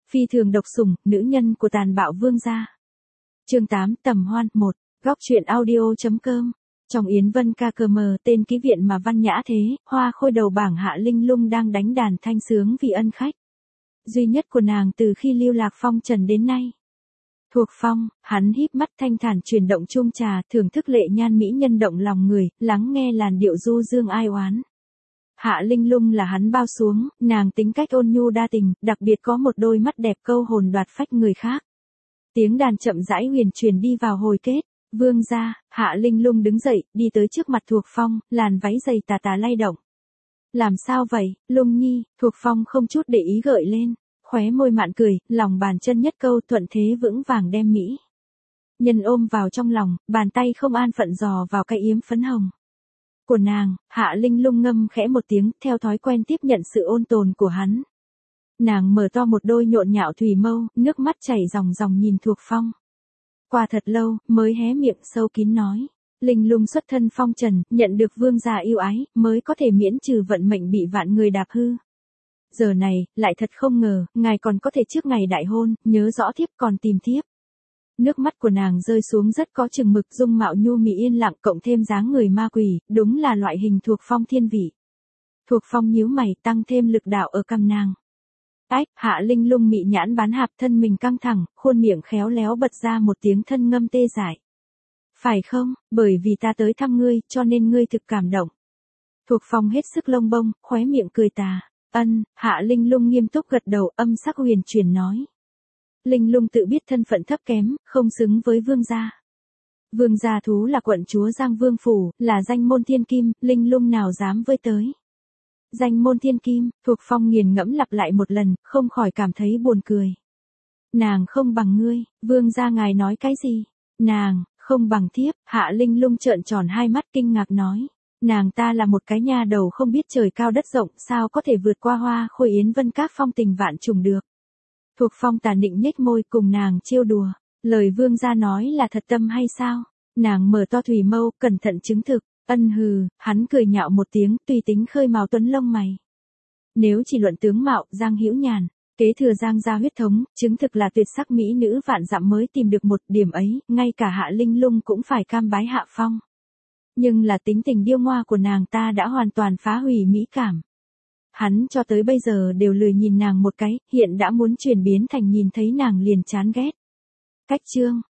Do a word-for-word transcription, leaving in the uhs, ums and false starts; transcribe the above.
Phi thường độc sủng, nữ nhân của tàn bạo vương gia. Chương tám, Tầm Hoan, một. Góc truyện audio.com. Trong Yến Vân ca cờ mờ, tên ký viện mà văn nhã thế, hoa khôi đầu bảng Hạ Linh Lung đang đánh đàn thanh sướng vì ân khách duy nhất của nàng từ khi lưu lạc phong trần đến nay. Thuộc Phong, hắn híp mắt thanh thản chuyển động chung trà, thưởng thức lệ nhan mỹ nhân động lòng người, lắng nghe làn điệu du dương ai oán. Hạ Linh Lung là hắn bao xuống, nàng tính cách ôn nhu đa tình, đặc biệt có một đôi mắt đẹp câu hồn đoạt phách người khác. Tiếng đàn chậm rãi huyền truyền đi vào hồi kết. Vương gia, Hạ Linh Lung đứng dậy, đi tới trước mặt Thuộc Phong, làn váy dày tà tà lay động. Làm sao vậy, Lung nhi? Thuộc Phong không chút để ý gợi lên, khóe môi mạn cười, lòng bàn chân nhất câu thuận thế vững vàng đem mỹ nhân ôm vào trong lòng, bàn tay không an phận dò vào cái yếm phấn hồng của nàng. Hạ Linh Lung ngâm khẽ một tiếng, theo thói quen tiếp nhận sự ôn tồn của hắn. Nàng mở to một đôi nhộn nhạo thủy mâu, nước mắt chảy ròng ròng nhìn Thuộc Phong. Qua thật lâu, mới hé miệng sâu kín nói. Linh Lung xuất thân phong trần, nhận được vương gia yêu ái, mới có thể miễn trừ vận mệnh bị vạn người đạp hư. Giờ này, lại thật không ngờ, ngài còn có thể trước ngày đại hôn, nhớ rõ thiếp còn tìm thiếp. Nước mắt của nàng rơi xuống rất có chừng mực, dung mạo nhu mị yên lặng cộng thêm dáng người ma quỷ, đúng là loại hình Thuộc Phong thiên vị. Thuộc Phong nhíu mày, tăng thêm lực đạo ở cằm nàng. Ách, Hạ Linh Lung mị nhãn bán hạp, thân mình căng thẳng, khuôn miệng khéo léo bật ra một tiếng thân ngâm tê dại. Phải không, bởi vì ta tới thăm ngươi, cho nên ngươi thực cảm động. Thuộc Phong hết sức lông bông, khóe miệng cười tà. Ân, Hạ Linh Lung nghiêm túc gật đầu, âm sắc huyền chuyển nói. Linh Lung tự biết thân phận thấp kém, không xứng với vương gia. Vương gia thú là quận chúa Giang Vương Phủ, là danh môn thiên kim, Linh Lung nào dám với tới. Danh môn thiên kim, Thuộc Phong nghiền ngẫm lặp lại một lần, không khỏi cảm thấy buồn cười. Nàng không bằng ngươi, vương gia ngài nói cái gì? Nàng, không bằng thiếp. Hạ Linh Lung trợn tròn hai mắt kinh ngạc nói. Nàng ta là một cái nha đầu không biết trời cao đất rộng, sao có thể vượt qua hoa khôi Yến Vân các phong tình vạn trùng được. Thuộc Phong tà nịnh nhếch môi cùng nàng trêu đùa. Lời vương gia nói là thật tâm hay sao? Nàng mở to thủy mâu, cẩn thận chứng thực. Ân hừ, hắn cười nhạo một tiếng, tùy tính khơi màu tuấn lông mày. Nếu chỉ luận tướng mạo, Giang Hữu Nhàn, kế thừa Giang gia huyết thống, chứng thực là tuyệt sắc mỹ nữ vạn dặm mới tìm được một điểm ấy, ngay cả Hạ Linh Lung cũng phải cam bái hạ phong. Nhưng là tính tình điêu ngoa của nàng ta đã hoàn toàn phá hủy mỹ cảm. Hắn cho tới bây giờ đều lười nhìn nàng một cái, hiện đã muốn chuyển biến thành nhìn thấy nàng liền chán ghét. Cách chương,